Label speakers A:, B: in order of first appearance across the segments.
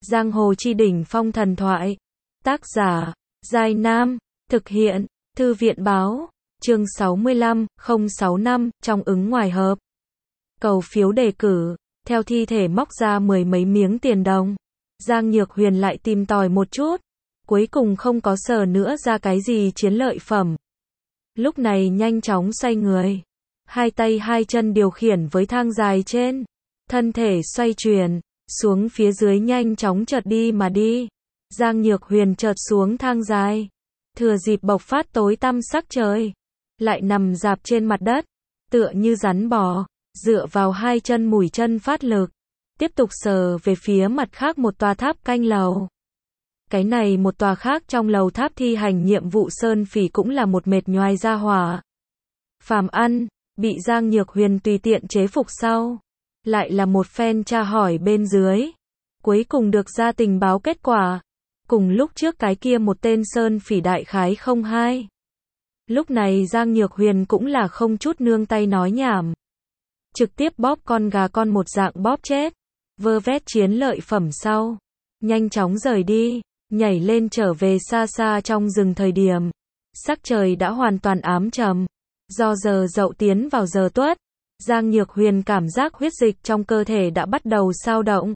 A: Giang hồ chi đỉnh phong thần thoại. Tác giả, Giai Nam. Thực hiện, Thư viện báo. Chương 65, 065, trong ứng ngoài hợp. Cầu phiếu đề cử. Theo thi thể móc ra mười mấy miếng tiền đồng. Giang Nhược Huyền lại tìm tòi một chút. Cuối cùng không có sờ nữa ra cái gì chiến lợi phẩm. Lúc này nhanh chóng xoay người. Hai tay hai chân điều khiển với thang dài trên. Thân thể xoay chuyển. Xuống phía dưới nhanh chóng chợt đi mà đi. Giang Nhược Huyền chợt xuống thang dài. Thừa dịp bộc phát tối tăm sắc trời. Lại nằm rạp trên mặt đất. Tựa như rắn bò. Dựa vào hai chân mùi chân phát lực. Tiếp tục sờ về phía mặt khác một tòa tháp canh lầu. Cái này một tòa khác trong lầu tháp thi hành nhiệm vụ Sơn Phỉ cũng là một mệt nhoài ra hỏa. Phàm ăn, bị Giang Nhược Huyền tùy tiện chế phục sau. Lại là một phen tra hỏi bên dưới. Cuối cùng được ra tình báo kết quả. Cùng lúc trước cái kia một tên Sơn Phỉ đại khái không hai. Lúc này Giang Nhược Huyền cũng là không chút nương tay nói nhảm. Trực tiếp bóp con gà con một dạng bóp chết. Vơ vét chiến lợi phẩm sau. Nhanh chóng rời đi. Nhảy lên trở về xa xa trong rừng thời điểm. Sắc trời đã hoàn toàn ám trầm. Do giờ dậu tiến vào giờ tuất. Giang Nhược Huyền cảm giác huyết dịch trong cơ thể đã bắt đầu xao động.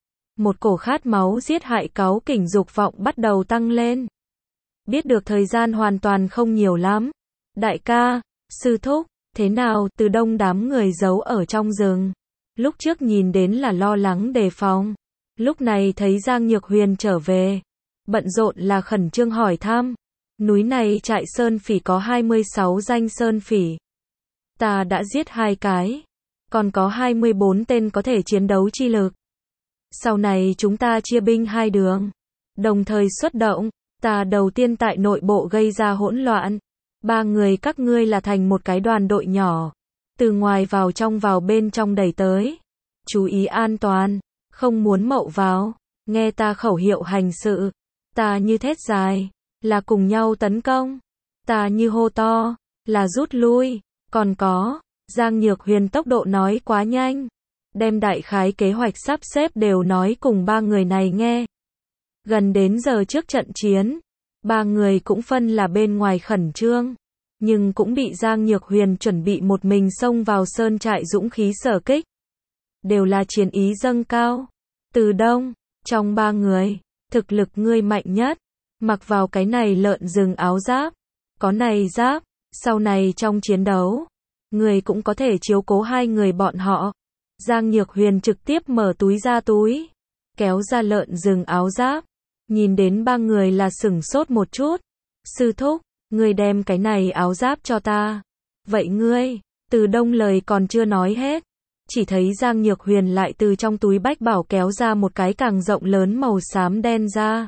A: Một cổ khát máu giết hại cáu kỉnh dục vọng bắt đầu tăng lên. Biết được thời gian hoàn toàn không nhiều lắm. Đại ca, sư thúc, thế nào? Từ đông đám người giấu ở trong rừng. Lúc trước nhìn đến là lo lắng đề phòng. Lúc này thấy Giang Nhược Huyền trở về. Bận rộn là khẩn trương hỏi thăm. Núi này trại Sơn Phỉ có 26 danh Sơn Phỉ. Ta đã giết 2 cái. Còn có 24 tên có thể chiến đấu chi lực. Sau này chúng ta chia binh 2 đường. Đồng thời xuất động. Ta đầu tiên tại nội bộ gây ra hỗn loạn. 3 người các ngươi là thành một cái đoàn đội nhỏ. Từ ngoài vào bên trong đẩy tới. Chú ý an toàn. Không muốn mậu vào. Nghe ta khẩu hiệu hành sự. Ta như thét dài. Là cùng nhau tấn công. Ta như hô to. Là rút lui. Còn có. Giang Nhược Huyền tốc độ nói quá nhanh. Đem đại khái kế hoạch sắp xếp đều nói cùng 3 người này nghe. Gần đến giờ trước trận chiến. 3 người cũng phân là bên ngoài khẩn trương. Nhưng cũng bị Giang Nhược Huyền chuẩn bị một mình xông vào sơn trại dũng khí sở kích. Đều là chiến ý dâng cao. Từ đông, trong 3 người, thực lực ngươi mạnh nhất. Mặc vào cái này lợn rừng áo giáp. Có này giáp, sau này trong chiến đấu, ngươi cũng có thể chiếu cố 2 người bọn họ. Giang Nhược Huyền trực tiếp mở túi ra túi. Kéo ra lợn rừng áo giáp. Nhìn đến 3 người là sửng sốt một chút. Sư thúc, ngươi đem cái này áo giáp cho ta. Vậy ngươi, Từ đông lời còn chưa nói hết. Chỉ thấy Giang Nhược Huyền lại từ trong túi bách bảo kéo ra một cái càng rộng lớn màu xám đen ra.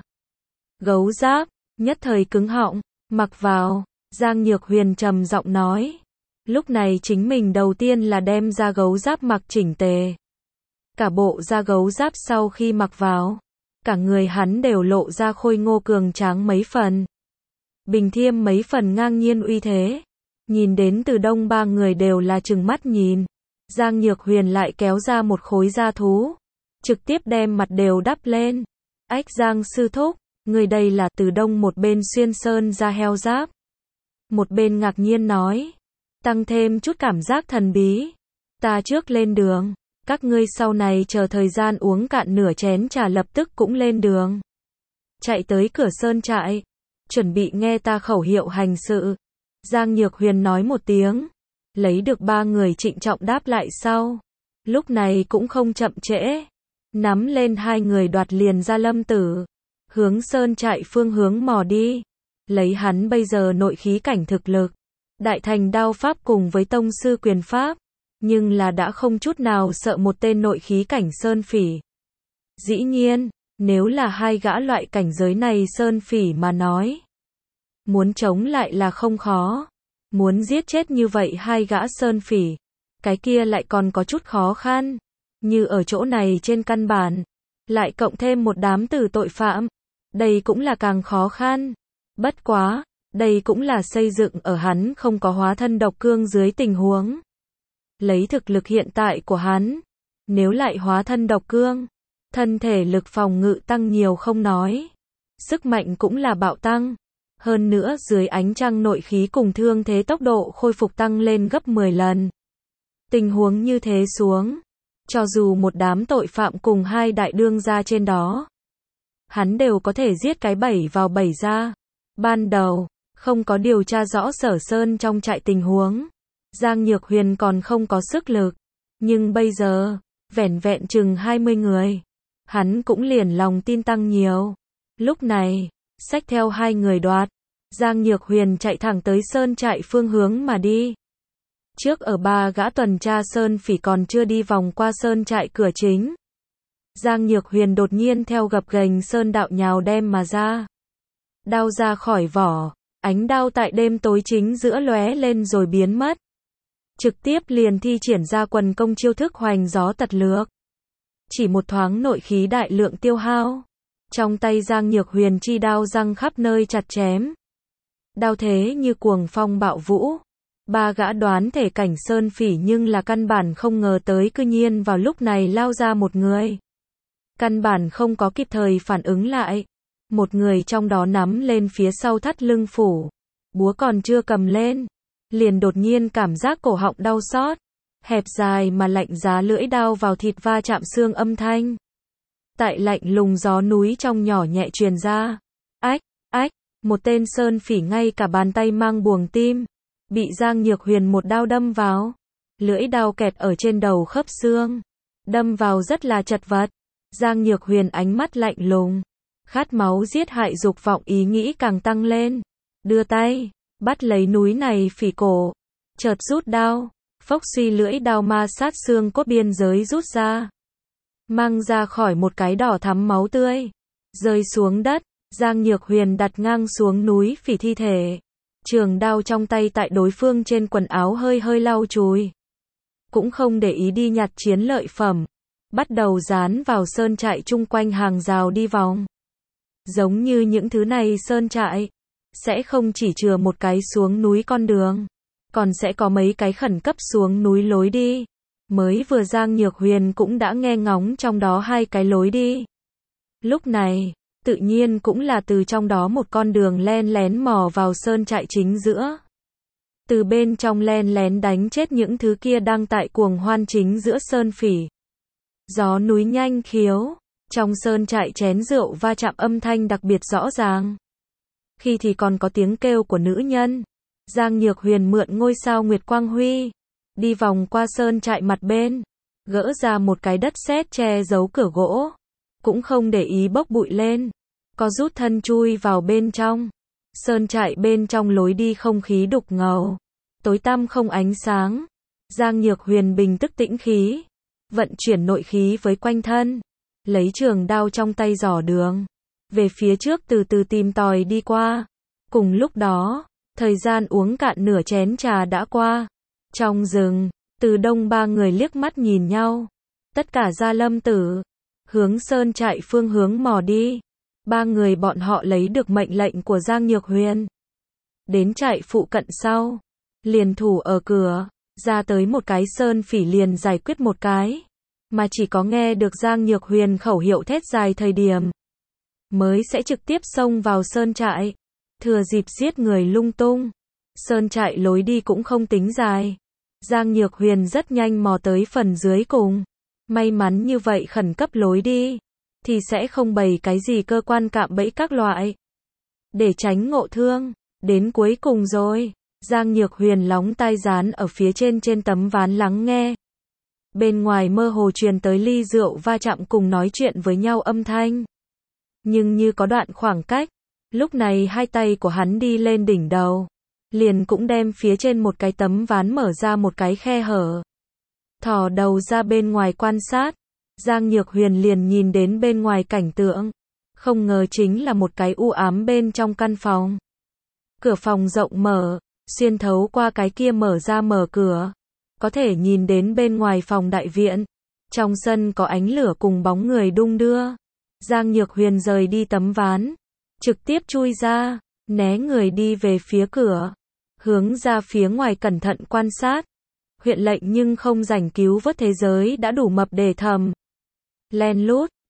A: Gấu giáp, nhất thời cứng họng, mặc vào. Giang Nhược Huyền trầm giọng nói. Lúc này chính mình đầu tiên là đem ra gấu giáp mặc chỉnh tề. Cả bộ da gấu giáp sau khi mặc vào. Cả người hắn đều lộ ra khôi ngô cường tráng mấy phần. Bình thiêm mấy phần ngang nhiên uy thế. Nhìn đến Từ đông 3 người đều là trừng mắt nhìn. Giang Nhược Huyền lại kéo ra một khối da thú. Trực tiếp đem mặt đều đắp lên. Ách Giang sư thúc, người đây là Từ đông một bên xuyên sơn da heo giáp. Một bên ngạc nhiên nói. Tăng thêm chút cảm giác thần bí. Ta trước lên đường. Các ngươi sau này chờ thời gian uống cạn nửa chén trà lập tức cũng lên đường. Chạy tới cửa sơn trại. Chuẩn bị nghe ta khẩu hiệu hành sự. Giang Nhược Huyền nói một tiếng. Lấy được 3 người trịnh trọng đáp lại sau. Lúc này cũng không chậm trễ. Nắm lên 2 người đoạt liền ra lâm tử. Hướng sơn trại phương hướng mò đi. Lấy hắn bây giờ nội khí cảnh thực lực. Đại thành đao pháp cùng với tông sư quyền pháp. Nhưng là đã không chút nào sợ một tên nội khí cảnh Sơn Phỉ. Dĩ nhiên, nếu là 2 gã loại cảnh giới này Sơn Phỉ mà nói. Muốn chống lại là không khó. Muốn giết chết như vậy 2 gã Sơn Phỉ. Cái kia lại còn có chút khó khăn. Như ở chỗ này trên căn bản. Lại cộng thêm một đám tử tội phạm. Đây cũng là càng khó khăn. Bất quá, đây cũng là xây dựng ở hắn không có hóa thân độc cương dưới tình huống. Lấy thực lực hiện tại của hắn. Nếu lại hóa thân độc cương. Thân thể lực phòng ngự tăng nhiều không nói. Sức mạnh cũng là bạo tăng. Hơn nữa dưới ánh trăng nội khí cùng thương thế tốc độ khôi phục tăng lên gấp 10 lần. Tình huống như thế xuống, cho dù một đám tội phạm cùng hai đại đương gia trên đó, hắn đều có thể giết cái 7 vào 7 ra. Ban đầu, không có điều tra rõ Sở Sơn trong trại tình huống, Giang Nhược Huyền còn không có sức lực. Nhưng bây giờ, vẻn vẹn chừng 20 người, hắn cũng liền lòng tin tăng nhiều. Lúc này, xách theo hai người đoạt, Giang Nhược Huyền chạy thẳng tới sơn trại phương hướng mà đi. Trước ở ba gã tuần tra sơn phỉ còn chưa đi vòng qua sơn trại cửa chính, Giang Nhược Huyền đột nhiên theo gập ghềnh sơn đạo nhào đem mà ra. Đao ra khỏi vỏ, ánh đao tại đêm tối chính giữa lóe lên rồi biến mất. Trực tiếp liền thi triển ra quần công chiêu thức hoành gió tật lược. Chỉ một thoáng nội khí đại lượng tiêu hao. Trong tay Giang Nhược Huyền chi đao răng khắp nơi chặt chém. Đao thế như cuồng phong bạo vũ. Ba gã đoán thể cảnh sơn phỉ nhưng là căn bản không ngờ tới cư nhiên vào lúc này lao ra một người. Căn bản không có kịp thời phản ứng lại. Một người trong đó nắm lên phía sau thắt lưng phủ. Búa còn chưa cầm lên. Liền đột nhiên cảm giác cổ họng đau xót. Hẹp dài mà lạnh giá lưỡi đao vào thịt va chạm xương âm thanh. Tại lạnh lùng gió núi trong nhỏ nhẹ truyền ra. Ách, ách, một tên sơn phỉ ngay cả bàn tay mang buồng tim. Bị Giang Nhược Huyền một đao đâm vào. Lưỡi đao kẹt ở trên đầu khớp xương. Đâm vào rất là chật vật. Giang Nhược Huyền ánh mắt lạnh lùng. Khát máu giết hại dục vọng ý nghĩ càng tăng lên. Đưa tay, bắt lấy núi này phỉ cổ. Chợt rút đao. Phốc suy lưỡi đao ma sát xương cốt biên giới rút ra. Mang ra khỏi một cái đỏ thắm máu tươi. Rơi xuống đất. Giang Nhược Huyền đặt ngang xuống núi phỉ thi thể. Trường đao trong tay tại đối phương trên quần áo hơi hơi lau chùi. Cũng không để ý đi nhặt chiến lợi phẩm. Bắt đầu dán vào sơn trại chung quanh hàng rào đi vòng. Giống như những thứ này sơn trại. Sẽ không chỉ chừa một cái xuống núi con đường. Còn sẽ có mấy cái khẩn cấp xuống núi lối đi. Mới vừa Giang Nhược Huyền cũng đã nghe ngóng trong đó hai cái lối đi. Lúc này, tự nhiên cũng là từ trong đó một con đường len lén mò vào sơn trại chính giữa. Từ bên trong len lén đánh chết những thứ kia đang tại cuồng hoan chính giữa sơn phỉ. Gió núi nhanh khiếu, trong sơn trại chén rượu va chạm âm thanh đặc biệt rõ ràng. Khi thì còn có tiếng kêu của nữ nhân. Giang Nhược Huyền mượn ngôi sao Nguyệt Quang Huy, đi vòng qua sơn trại mặt bên, gỡ ra một cái đất sét che giấu cửa gỗ, cũng không để ý bốc bụi lên, có rút thân chui vào bên trong. Sơn trại bên trong lối đi không khí đục ngầu, tối tăm không ánh sáng. Giang Nhược Huyền bình tức tĩnh khí, vận chuyển nội khí với quanh thân, lấy trường đao trong tay dò đường, về phía trước từ từ tìm tòi đi qua. Cùng lúc đó, thời gian uống cạn nửa chén trà đã qua. Trong rừng, Từ Đông ba người liếc mắt nhìn nhau. Tất cả ra lâm tử, hướng sơn trại phương hướng mò đi. Ba người bọn họ lấy được mệnh lệnh của Giang Nhược Huyền. Đến trại phụ cận sau, liền thủ ở cửa, ra tới một cái sơn phỉ liền giải quyết một cái. Mà chỉ có nghe được Giang Nhược Huyền khẩu hiệu thét dài thời điểm, mới sẽ trực tiếp xông vào sơn trại. Thừa dịp giết người lung tung. Sơn trại lối đi cũng không tính dài. Giang Nhược Huyền rất nhanh mò tới phần dưới cùng. May mắn như vậy khẩn cấp lối đi, thì sẽ không bày cái gì cơ quan cạm bẫy các loại. Để tránh ngộ thương. Đến cuối cùng rồi. Giang Nhược Huyền lóng tai dán ở phía trên tấm ván lắng nghe. Bên ngoài mơ hồ truyền tới ly rượu va chạm cùng nói chuyện với nhau âm thanh. Nhưng như có đoạn khoảng cách. Lúc này hai tay của hắn đi lên đỉnh đầu, liền cũng đem phía trên một cái tấm ván mở ra một cái khe hở. Thò đầu ra bên ngoài quan sát, Giang Nhược Huyền liền nhìn đến bên ngoài cảnh tượng. Không ngờ chính là một cái u ám bên trong căn phòng. Cửa phòng rộng mở, xuyên thấu qua cái kia mở ra mở cửa. Có thể nhìn đến bên ngoài phòng đại viện. Trong sân có ánh lửa cùng bóng người đung đưa. Giang Nhược Huyền rời đi tấm ván. Trực tiếp chui ra, né người đi về phía cửa. Hướng ra phía ngoài cẩn thận quan sát. Huyện lệnh nhưng không rảnh cứu vớt thế giới đã đủ mập để thầm. Len lút,